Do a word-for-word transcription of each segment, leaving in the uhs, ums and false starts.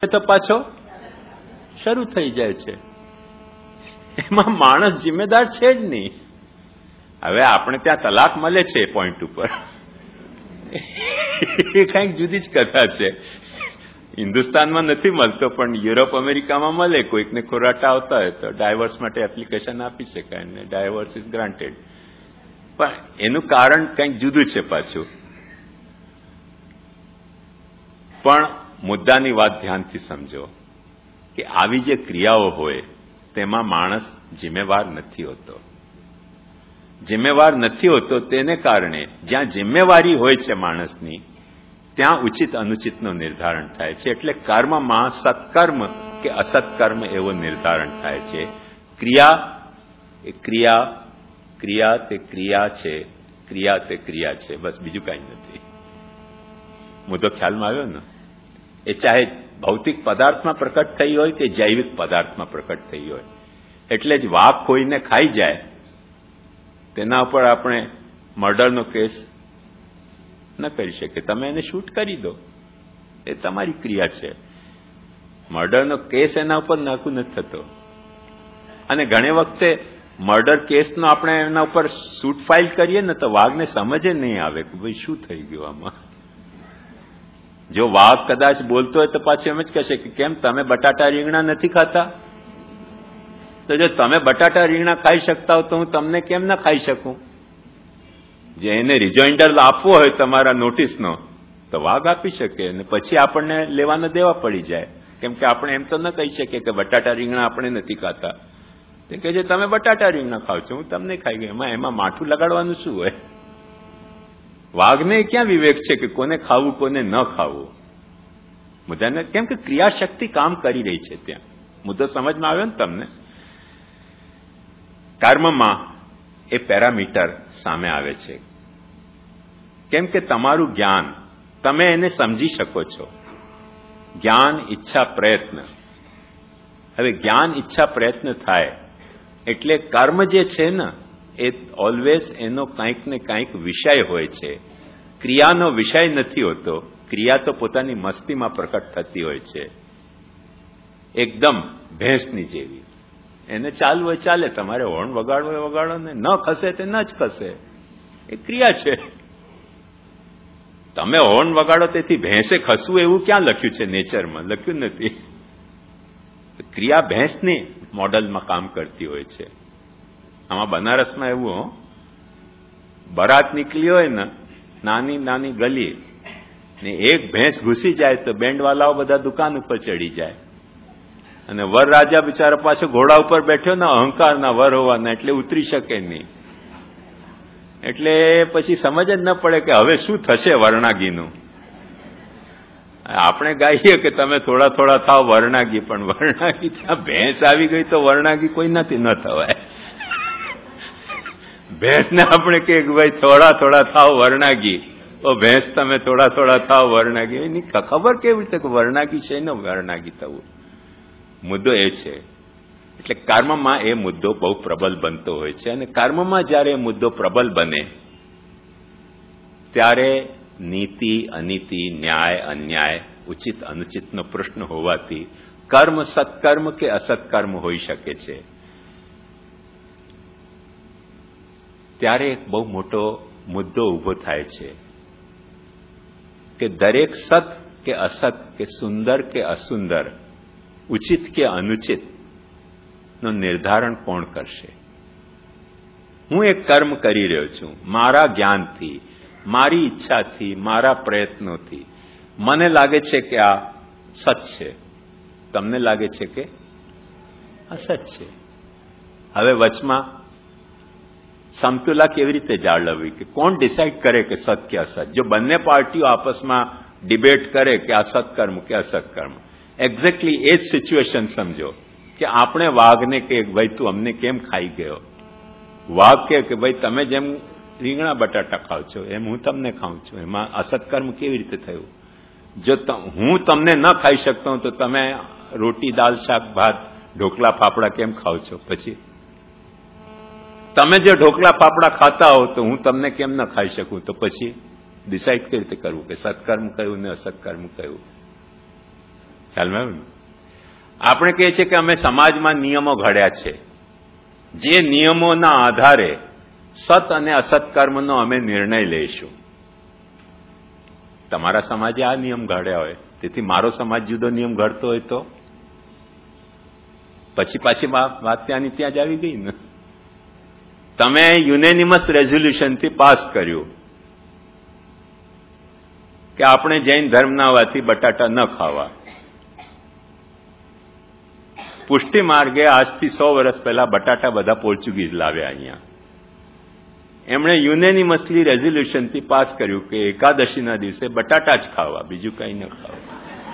તો પાછો શરૂ થઈ જાય છે. એમાં માણસ જિમ્મેદાર છે જ નહીં. હવે આપણે ત્યાં તલાક મળે છે એ પોઈન્ટ ઉપર, એ કંઈક જુદી જ કથા છે. હિન્દુસ્તાનમાં નથી મળતો, પણ યુરોપ અમેરિકામાં મળે. કોઈકને ખોરાટા આવતા હોય તો ડાયવર્સ માટે એપ્લિકેશન આપી શકાય અને ડાયવર્સ ઇઝ ગ્રાન્ટેડ. પણ એનું કારણ કંઈક જુદું છે પાછું. પણ મુદ્દાની વાત ધ્યાનથી સમજો કે આવી જે ક્રિયાઓ હોય તેમાં માણસ જિમ્મેવાર નથી હોતો. જિમ્મેવાર નથી હોતો તેને કારણે જ્યાં જિમ્મેવારી હોય છે માણસની, ત્યાં ઉચિત અનુચિતનું નિર્ધારણ થાય છે. એટલે કર્મમાં સત્કર્મ કે અસત્કર્મ એવો નિર્ધારણ થાય છે. ક્રિયા એ ક્રિયા ક્રિયા તે ક્રિયા છે, ક્રિયા તે ક્રિયા છે, બસ બીજું કાંઈ નથી. મુદ્દો ખ્યાલમાં આવ્યો ને? એ ચાહે ભૌતિક પદાર્થમાં પ્રકટ થઈ હોય કે જૈવિક પદાર્થમાં પ્રકટ થઈ હોય. એટલે જ વાઘ કોઈને ખાઈ જાય તેના ઉપર આપણે મર્ડરનો કેસ ન કરી શકે. તમે એને શૂટ કરી દો, એ તમારી ક્રિયા છે. મર્ડરનો કેસ એના ઉપર નાખું નથી થતો. અને ઘણી વખતે મર્ડર કેસનો આપણે એના ઉપર શૂટ ફાઇલ કરીએ ને તો વાઘને સમજે નહીં આવે કે ભાઈ શું થઈ ગયું આમાં. જો વાઘ કદાચ બોલતો હોય તો પાછું એમ જ કહેશે કે કેમ તમે બટાટા રીંગણા નથી ખાતા? તો જો તમે બટાટા રીંગણા ખાઈ શકતા હો તો હું તમને કેમ ના ખાઈ શકું? જે એને રિજોઇન્ડર આપવો હોય તમારા નોટિસનો તો વાઘ આપી શકે, અને પછી આપણને લેવાના દેવા પડી જાય. કેમ કે આપણે એમ તો ન કહી શકીએ કે બટાટા રીંગણા આપણે નથી ખાતા. તે કહે છે તમે બટાટા રીંગણા ખાવ છો, હું તમને ખાઈ ગયો. એમાં એમાં માઠું લગાડવાનું શું હોય? વાઘને ક્યાં વિવેક છે કે કોને ખાવું કોને ન ખાવું? મુદ્દાને કેમ કે ક્રિયાશક્તિ કામ કરી રહી છે ત્યાં. મુદ્દો સમજમાં આવ્યો ને તમને? કર્મમાં એ પેરામીટર સામે આવે છે. કેમ કે તમારું જ્ઞાન, તમે એને સમજી શકો છો. જ્ઞાન, ઈચ્છા, પ્રયત્ન. હવે જ્ઞાન, ઈચ્છા, પ્રયત્ન થાય એટલે કર્મ જે છે ને એ ઓલવેઝ એનો કંઈક ને કંઈક વિષય હોય છે. ક્રિયાનો વિષય નથી હોતો. ક્રિયા તો પોતાની મસ્તીમાં પ્રકટ થતી હોય છે, એકદમ ભેંસની જેવી. એને ચાલવું હોય ચાલે, તમારે હોર્ન વગાડવો હોય વગાડો, ને ન ખસે તે ન જ ખસે, એ ક્રિયા છે. તમે હોર્ન વગાડો તેથી ભેંસે ખસવું એવું ક્યાં લખ્યું છે નેચરમાં? લખ્યું નથી. ક્રિયા ભેંસની મોડલમાં કામ કરતી હોય છે. આમાં બનારસમાં એવું હો, બરાત નીકળી હોય ને નાની નાની ગલી ને એક ભેંસ ઘૂસી જાય તો બેન્ડવાલાઓ બધા દુકાન ઉપર ચડી જાય, અને વર રાજા બિચારા પાછો ઘોડા ઉપર બેઠ્યો ને અહંકારના વર હોવાના એટલે ઉતરી શકે નહીં. એટલે પછી સમજ જ ન પડે કે હવે શું થશે વર્ણાગીનું. આપણે ગાઈએ કે તમે થોડા થોડા થાવ વર્ણાગી, પણ વર્ણાગી ત્યાં ભેંસ આવી ગઈ તો વર્ણાગી કોઈ નથી ન થવાય. ભેંસને આપણે કે ભાઈ થોડા થોડા થાવ વર્ણાગી, તો ભેંસ તમે થોડા થોડા થાવ વર્ણાગી. એની ખબર કેવી રીતે કે વર્ણાગી છે ને વર્ણાગી થવું? મુદ્દો એ છે. એટલે કર્મમાં એ મુદ્દો બહુ પ્રબલ બનતો હોય છે, અને કર્મમાં જયારે એ મુદ્દો પ્રબલ બને ત્યારે નીતિ અનીતિ, ન્યાય અન્યાય, ઉચિત અનુચિતનો પ્રશ્ન હોવાથી કર્મ સત્કર્મ કે અસત્કર્મ હોઈ શકે છે. ત્યારે એક બહુ મોટો મુદ્દો ઉભો થાય છે કે દરેક સત કે અસત, કે સુંદર કે અસુંદર, ઉચિત કે અનુચિત નું નિર્ધારણ કોણ કરશે? હું એક કર્મ કરી રહ્યો છું, મારા જ્ઞાનથી, મારી ઈચ્છાથી, મારા પ્રયત્નોથી મને લાગે છે કે આ સત છે, તમને લાગે છે કે અસત છે. હવે વચમાં સમતુલા કેવી રીતે જાળવવી? કે કોણ ડિસાઇડ કરે કે સત કે અસત? જો બંને પાર્ટીઓ આપસમાં ડિબેટ કરે કે આ સત્કર્મ કે અસત્કર્મ, એક્ઝેક્ટલી એ જ સિચ્યુએશન સમજો કે આપણે વાઘને કે ભાઈ તું અમને કેમ ખાઈ ગયો? વાઘ કે કે ભાઈ તમે જેમ રીંગણા બટાટા ખાવ છો એમ હું તમને ખાઉં છું, એમાં અસત્કર્મ કેવી રીતે થયું? જો હું તમને ન ખાઈ શકતો તો તમે રોટી, દાલ, શાક, ભાત, ઢોકળા, ફાફડા કેમ ખાવ છો? પછી તમે જે ઢોકળા ફાફડા ખાતા હો તો હું તમને કેમ ન ખાઈ શકું? તો પછી ડિસાઇડ કેવી રીતે કરવું કે સત્કર્મ કયું ને અસત્કર્મ કયું? ખ્યાલમાં આવ્યું ને? આપણે કહીએ છીએ કે અમે સમાજમાં નિયમો ઘડ્યા છે, જે નિયમોના આધારે સત અને અસત કર્મનો અમે નિર્ણય લઈશું. તમારા સમાજે આ નિયમ ઘડ્યા હોય, તેથી મારો સમાજ જુદો નિયમ ઘડતો હોય તો પછી પાછી વાત ત્યાંની ત્યાં જ આવી ગઈ ને. તમે યુનેનિમસ રેઝોલ્યુશનથી પાસ કર્યું કે આપણે જૈન ધર્મના હોવાથી બટાટા ન ખાવા. પુષ્ટિ માર્ગે આજથી સો વર્ષ પહેલા બટાટા બધા પોર્ચુગીઝ લાવ્યા અહીંયા. એમણે યુનેનિમસલી રેઝોલ્યુશનથી પાસ કર્યું કે એકાદશીના દિવસે બટાટા જ ખાવા, બીજું કંઈ ન ખાવા.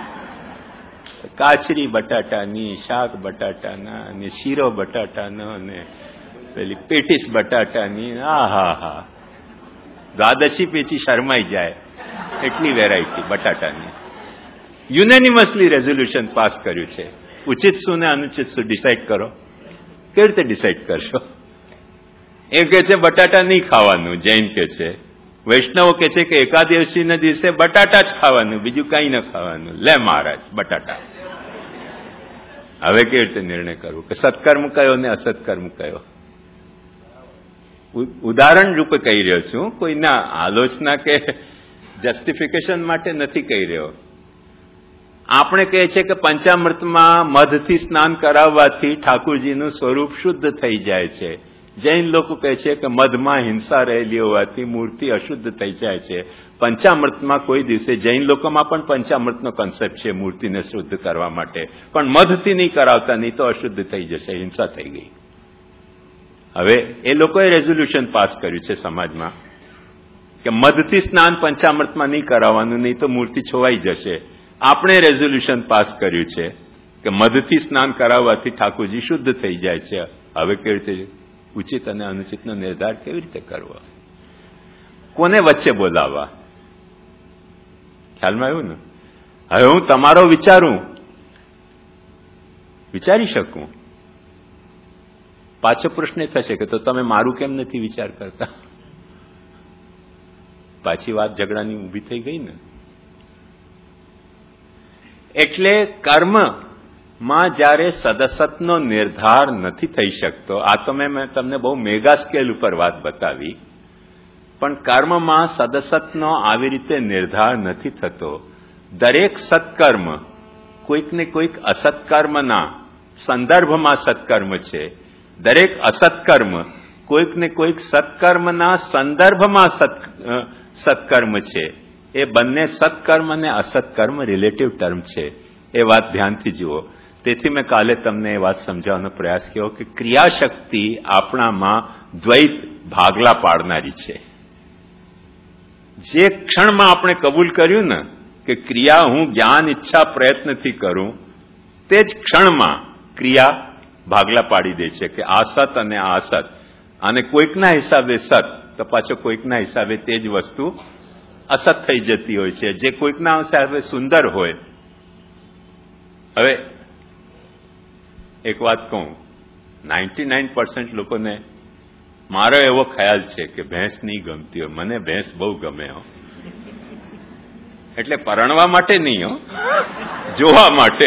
કાચરી બટાટાની, શાક બટાટાના, અને શીરો બટાટાનો, અને પેલી પેટીસ બટાટાની. હા હા હા દ્વાદશી પેચી શરમાઈ જાય એટલી વેરાયટી બટાટાની. યુનેનિમસલી રેઝોલ્યુશન પાસ કર્યું છે. ઉચિત શું ને અનુચિત શું ડિસાઇડ કરો. કેવી રીતે ડિસાઇડ કરશો? એ કે છે બટાટા નહીં ખાવાનું, જૈન કે છે. વૈષ્ણવો કે છે કે એકાદશીના દિવસે બટાટા જ ખાવાનું, બીજું કંઈ ન ખાવાનું. લે મહારાજ બટાટા. હવે કેવી રીતે નિર્ણય કરવો કે સત્કર્મ કયો ને અસત્કર્મ કયો? ઉદાહરણ રૂપે કહી રહ્યો છું, કોઈના આલોચના કે જસ્ટિફિકેશન માટે નથી કહી રહ્યો. આપણે કહીએ છીએ કે પંચામૃતમાં મધથી સ્નાન કરાવવાથી ઠાકુરજીનું સ્વરૂપ શુદ્ધ થઈ જાય છે. જૈન લોકો કહે છે કે મધમાં હિંસા રહેલી હોવાથી મૂર્તિ અશુદ્ધ થઈ જાય છે. પંચામૃતમાં કોઈ દિવસે જૈન લોકોમાં પણ પંચામૃતનો કન્સેપ્ટ છે મૂર્તિને શુદ્ધ કરવા માટે, પણ મધથી નહીં કરાવતા, નહીં તો અશુદ્ધ થઈ જશે, હિંસા થઈ ગઈ. હવે એ લોકોએ રેઝોલ્યુશન પાસ કર્યું છે સમાજમાં કે મધથી સ્નાન પંચામૃતમાં નહીં કરાવવાનું, નહીં તો મૂર્તિ છોવાઈ જશે. આપણે રેઝોલ્યુશન પાસ કર્યું છે કે મધથી સ્નાન કરાવવાથી ઠાકોરજી શુદ્ધ થઈ જાય છે. હવે કેવી રીતે ઉચિત અને અનુચિતનો નિર્ધાર કેવી રીતે કરવો? કોને વચ્ચે બોલાવવા? ખ્યાલમાં આવ્યું ને? હવે હું તમારો વિચારું, વિચારી શકું, પાછો પ્રશ્ન થશે કે તો તમે મારું કેમ નથી વિચાર કરતા? પાછી વાત ઝઘડાની ઊભી થઈ ગઈ ને. એટલે કર્મમાં જ્યારે સદસતનો નિર્ધાર નથી થઈ શકતો, આ તો મેં તમને બહુ મેગા સ્કેલ ઉપર વાત બતાવી, પણ કર્મમાં સદસતનો આવી રીતે નિર્ધાર નથી થતો. દરેક સત્કર્મ કોઈક ને કોઈક અસત્કર્મના સંદર્ભમાં સત્કર્મ છે. દરેક અસત્કર્મ કોઈક ને કોઈક સત્કર્મના સંદર્ભમાં સત્કર્મ છે. એ બંને સત્કર્મ અને અસત્કર્મ રિલેટિવ ટર્મ છે. એ વાત ધ્યાનથી જુઓ. તેથી મેં કાલે તમને એ વાત સમજાવવાનો પ્રયાસ કર્યો કે ક્રિયાશક્તિ આપણામાં દ્વૈત ભાગલા પાડનારી છે. જે ક્ષણમાં આપણે કબૂલ કર્યું ને કે ક્રિયા હું જ્ઞાન ઈચ્છા પ્રયત્નથી કરું, તે જ ક્ષણમાં ક્રિયા ભાગલા પાડી દે છે કે આ સત અને આ અસત. અને કોઈકના હિસાબે સત તો પાછો કોઈકના હિસાબે તે જ વસ્તુ અસત થઈ જતી હોય છે, જે કોઈકના હિસાબે સુંદર હોય. હવે એક વાત કહું, નાઇન્ટી નાઇન પર્સન્ટ લોકોને મારો એવો ખ્યાલ છે કે ભેંસ નહીં ગમતી હોય. મને ભેંસ બહુ ગમે હો. એટલે પરણવા માટે નહીં હો, જોવા માટે.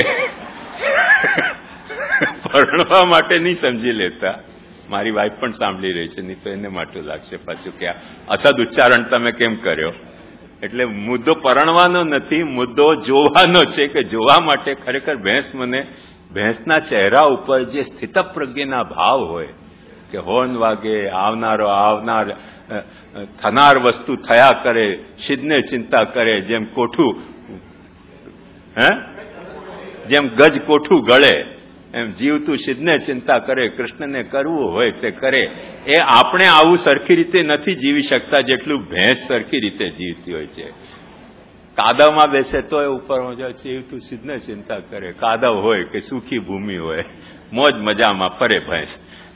પરણવા માટે નહીં સમજી લેતા. મારી વાઈફ પણ સાંભળી રહી છે, નહીં તો એને માટે લાગશે પાછું કે અસદ ઉચ્ચારણ તમે કેમ કર્યો. એટલે મુદ્દો પરણવાનો નથી, મુદ્દો જોવાનો છે કે જોવા માટે ખરેખર ભેંસ મને ભેંસના ચહેરા ઉપર જે સ્થિતપ્રજ્ઞના ભાવ હોય કે હોર્ન વાગે, આવનારો આવનાર, થનાર વસ્તુ થયા કરે, સિદ્ધને ચિંતા કરે, જેમ કોઠું હે જેમ ગજ કોઠું ગળે એમ જીવતું સિદ્ધને ચિંતા કરે, કૃષ્ણને કરવું હોય તે કરે. એ આપણે આવું સરખી રીતે નથી જીવી શકતા જેટલું ભેંસ સરખી રીતે જીવતી હોય છે. કાદવમાં બેસે તો એ ઉપર જીવતું સિદ્ધને ચિંતા કરે, કાદવ હોય કે સુખી ભૂમિ હોય, મોજ મજામાં ફરે ભેંસ.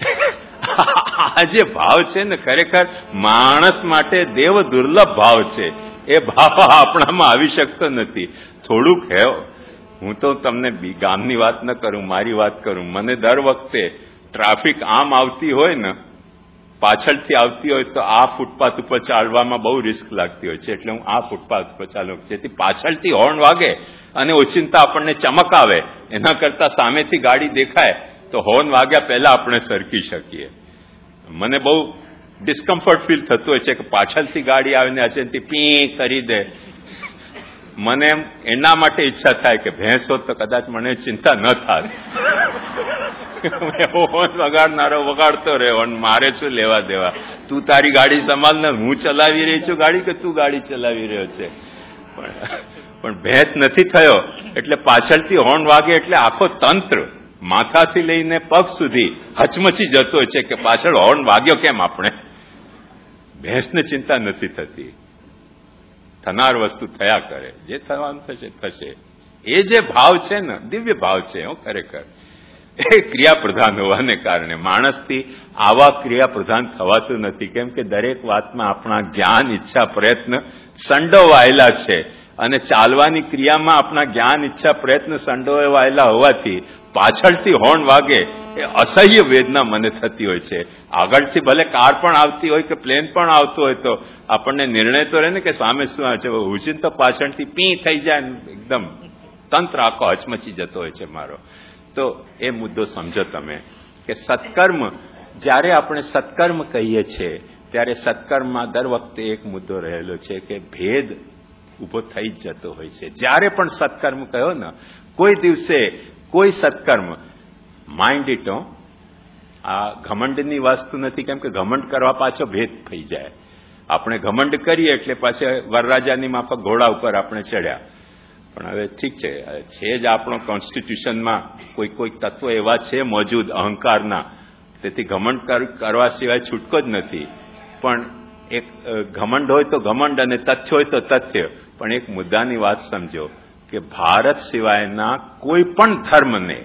આ જે ભાવ છે ને ખરેખર માણસ માટે દેવ દુર્લભ ભાવ છે. એ ભાવ આપણામાં આવી શકતો નથી. થોડુંક હે, હું તો તમને ગામની વાત ન કરું, મારી વાત કરું. મને દર વખતે ટ્રાફિક આમ આવતી હોય ને પાછળથી આવતી હોય તો આ ફૂટપાથ ઉપર ચાલવામાં બહુ રિસ્ક લાગતી હોય છે, એટલે હું આ ફૂટપાથ ઉપર ચાલું. જેથી પાછળથી હોર્ન વાગે અને ઓચિંતા આપણને ચમક આવે એના કરતા સામેથી ગાડી દેખાય તો હોર્ન વાગ્યા પહેલા આપણે સરકી શકીએ. મને બહુ ડિસ્કમ્ફર્ટ ફીલ થતું હોય છે કે પાછળથી ગાડી આવીને અચાનકથી પી કરી દે. મને એમ એના માટે ઈચ્છા થાય કે ભેંસ હોત તો કદાચ મને ચિંતા ન થાય. હોર્ન વગાડનારો વગાડતો રહ્યો અને મારે શું લેવા દેવા, તું તારી ગાડી સંભાળને, હું ચલાવી રહી છું ગાડી કે તું ગાડી ચલાવી રહ્યો છે. પણ ભેંસ નથી થયો એટલે પાછળથી હોર્ન વાગે એટલે આખો તંત્ર માથાથી લઈને પગ સુધી હચમચી જતો છે કે પાછળ હોર્ન વાગ્યો કેમ. આપણે ભેંસને ચિંતા નથી થતી, થનાર વસ્તુ થયા કરે, જે થવાનું થશે થશે. એ જે ભાવ છે ને દિવ્ય ભાવ છે. હું ખરેખર એ ક્રિયા પ્રધાન હોવાને કારણે માણસથી આવા ક્રિયા પ્રધાન થવાતું નથી, કેમ કે દરેક વાતમાં આપણા જ્ઞાન, ઈચ્છા, પ્રયત્ન સંડોવાયેલા છે અને ચાલવાની ક્રિયામાં આપણા જ્ઞાન, ઈચ્છા, પ્રયત્ન સંડોવાયેલા હોવાથી પાછળથી હોર્ન વાગે એ અસહ્ય વેદના મને થતી હોય છે. આગળથી ભલે કાર પણ આવતી હોય કે પ્લેન પણ આવતું હોય તો આપણને નિર્ણય તો રહે ને કે સામે શું આવે છે. હુસીન તો પાછળથી પી થઈ જાય, એકદમ તંત્ર આખો હચમચી જતો હોય છે મારો. તો એ મુદ્દો સમજો તમે કે સત્કર્મ, જ્યારે આપણે સત્કર્મ કહીએ છીએ ત્યારે સત્કર્મમાં દર વખતે એક મુદ્દો રહેલો છે કે ભેદ ઉભો થઈ જ જતો હોય છે. જ્યારે પણ સત્કર્મ કહ્યો ને, કોઈ દિવસે કોઈ સત્કર્મ માઇન્ડ ઇટો આ ઘમંડની વસ્તુ નથી, કેમ કે ઘમંડ કરવા પાછો ભેદ થઈ જાય. આપણે ઘમંડ કરીએ એટલે પાછા વરરાજાની માફક ઘોડા ઉપર આપણે ચડ્યા. પણ હવે ઠીક છે, છે જ આપણો કોન્સ્ટિટ્યુશનમાં કોઈ કોઈ તત્વો એવા છે મોજૂદ અહંકારના, તેથી ઘમંડ કરવા સિવાય છૂટકો જ નથી. પણ એક ઘમંડ હોય તો ઘમંડ અને તથ્ય હોય તો તથ્ય. પણ એક મુદ્દાની વાત સમજો કે ભારત સિવાયના કોઈ પણ ધર્મને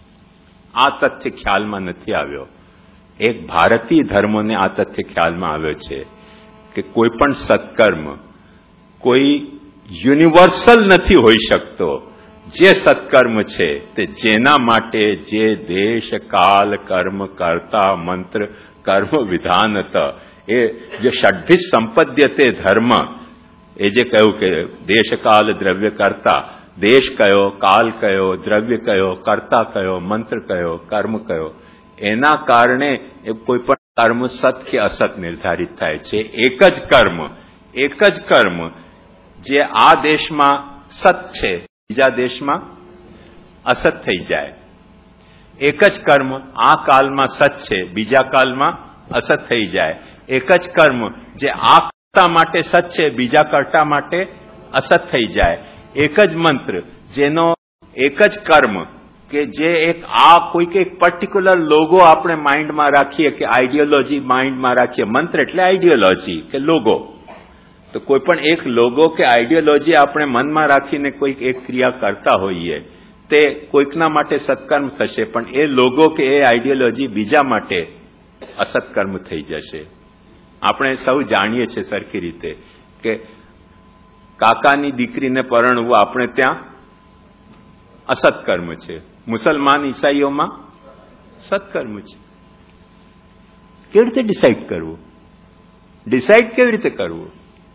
આ તથ્ય ખ્યાલમાં નથી આવ્યો. એક ભારતીય ધર્મોને આ તથ્ય ખ્યાલમાં આવ્યો છે કે કોઈ પણ સત્કર્મ કોઈ યુનિવર્સલ નથી હોઈ શકતો. જે સત્કર્મ છે તે જેના માટે જે દેશ, કાલ, કર્મ, કર્તા, મંત્ર, કર્મ વિધાનત, એ જે ષડભિ સંપદ્યતે ધર્મ, એ જે કહ્યું કે દેશ, કાલ, દ્રવ્ય, કર્તા, દેશ કયો, કાલ કયો, દ્રવ્ય કયો, કર્તા કયો, મંત્ર કયો, કર્મ કયો, એના કારણે એ કોઈ પણ કર્મ સત કે અસત નિર્ધારિત થાય છે. એક જ કર્મ, એક જ કર્મ જે આ દેશમાં સત છે બીજા દેશમાં અસત થઈ જાય. એક જ કર્મ આ કાલમાં સત છે બીજા કાલમાં અસત થઈ જાય. એક જ કર્મ જે આ કર્તા માટે સત છે બીજા કર્તા માટે અસત થઈ જાય. એક જ મંત્ર જેનો એક જ કર્મ કે જે એક આ કોઈક એક પર્ટિક્યુલર લોગો આપણે માઇન્ડમાં રાખીએ કે આઈડિયોલોજી માઇન્ડમાં રાખીએ. મંત્ર એટલે આઈડિયોલોજી કે લોગો. તો કોઈ પણ એક લોગો કે આઈડિયોલોજી આપણે મનમાં રાખીને કોઈક એક ક્રિયા કરતા હોઈએ તે કોઈકના માટે સત્કર્મ થશે, પણ એ લોગો કે એ આઈડિયોલોજી બીજા માટે અસત્કર્મ થઈ જશે. આપણે સૌ જાણીએ છીએ સરખી રીતે કે કાકાની દીકરીને પરણવું આપણે ત્યાં અસત્કર્મ છે, મુસલમાન ઈસાઈઓમાં સત્કર્મ છે. કેવી રીતે ડિસાઇડ કરવું? ડિસાઇડ કેવી રીતે કરવું?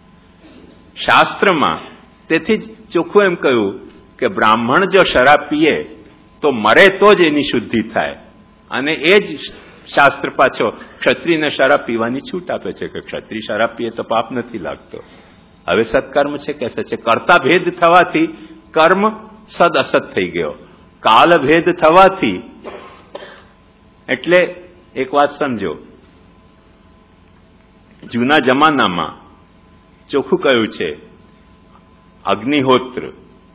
શાસ્ત્રમાં તેથી જ ચોખ્ખું એમ કહ્યું કે બ્રાહ્મણ જો શરાબ પીએ તો મરે તો જ એની શુદ્ધિ થાય. અને એ જ શાસ્ત્ર પાછો ક્ષત્રિયને શરાબ પીવાની છૂટ આપે છે કે ક્ષત્રિય શરાબ પીએ તો પાપ નથી લાગતો. હવે સત્કર્મ છે કે છે કર્તા ભેદ થવાથી કર્મ સદ અસત થઈ ગયો. કાલ ભેદ થવાથી, એટલે એક વાત સમજો, જૂના જમાનામાં ચોખ્ખું કહ્યું છે અગ્નિહોત્ર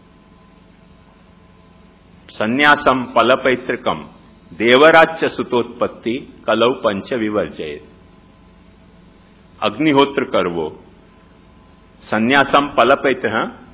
સંન્યાસમ ફલપૈત્રકમ દેવરાચ્ય સુતોત્પત્તિ કલૌ પંચ વિવર્જયે. અગ્નિહોત્ર કરવો, સંન્યાસમ ફલપૈત્ર,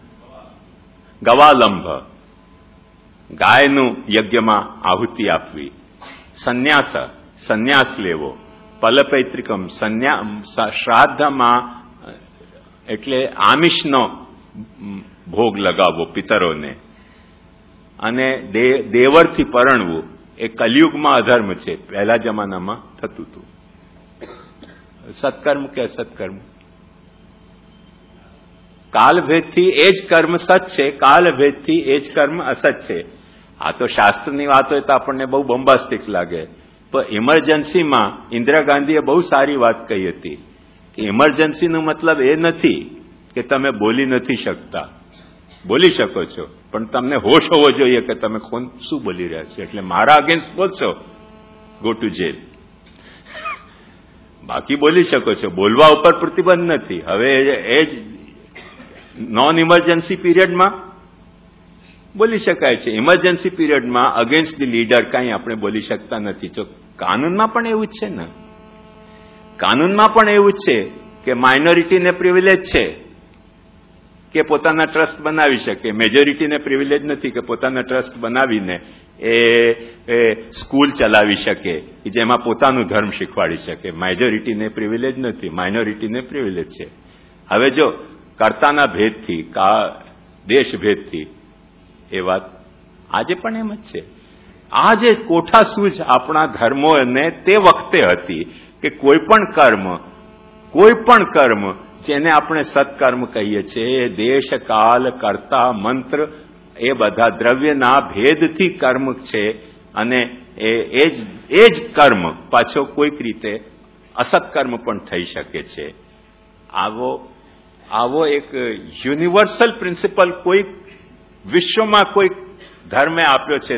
ગવાલંભ ગાયનું યજ્ઞમાં આહુતિ આપવી, સંન્યાસ સંન્યાસ લેવો, ફલપૈત્રિકમ સંન્યા શ્રાદ્ધમાં એટલે આમિષનો ભોગ લગાવવો પિતરોને, અને દેવરથી પરણવું એ કલિયુગમાં અધર્મ છે, પહેલા જમાનામાં થતું હતું. સત્કર્મ કે અસત્કર્મ? કાલભેદથી એ જ કર્મ સત છે, કાલભેદથી એ જ કર્મ અસત છે. આ તો શાસ્ત્રની વાત હોય તો આપણને બહુ બોમ્બાસ્ટિક લાગે, પણ ઇમરજન્સીમાં ઇન્દિરા ગાંધીએ બહુ સારી વાત કહી હતી કે ઇમરજન્સીનો મતલબ એ નથી કે તમે બોલી નથી શકતા. બોલી શકો છો, પણ તમને હોશ હોવો જોઈએ કે તમે કોણ શું બોલી રહ્યા છો. એટલે મારા અગેન્સ્ટ બોલશો, ગો ટુ જેલ. બાકી બોલી શકો છો, બોલવા ઉપર પ્રતિબંધ નથી. હવે એ જ નોન ઇમરજન્સી પીરિયડમાં બોલી શકાય છે, ઇમરજન્સી પીરિયડમાં અગેન્સ્ટ ધી લીડર કંઈ આપણે બોલી શકતા નથી. જો કાનૂનમાં પણ એવું જ છે ને, કાનૂનમાં પણ એવું જ છે કે માઇનોરિટીને પ્રિવિલેજ છે કે પોતાના ટ્રસ્ટ બનાવી શકે, મેજોરિટીને પ્રિવિલેજ નથી કે પોતાના ટ્રસ્ટ બનાવીને એ સ્કૂલ ચલાવી શકે જેમાં પોતાનું ધર્મ શીખવાડી શકે. મેજોરિટીને પ્રિવિલેજ નથી, માઇનોરિટીને પ્રિવિલેજ છે. હવે જો કર્તાના ભેદથી, દેશભેદથી એ વાત આજે પણ એમ જ છે. આ જે કોઠાસૂઝ આપણા ધર્મોને તે વખતે હતી કે કોઈ પણ કર્મ, કોઈ પણ કર્મ જેને આપણે સત્કર્મ કહીએ છીએ, દેશ, કાલ, કર્તા, મંત્ર એ બધા દ્રવ્યના ભેદથી કર્મ છે અને એ જ એ જ કર્મ પાછો કોઈક રીતે અસત્કર્મ પણ થઈ શકે છે. આવો આવો એક યુનિવર્સલ પ્રિન્સિપલ કોઈક વિશ્વમાં કોઈક ધર્મે આપ્યો છે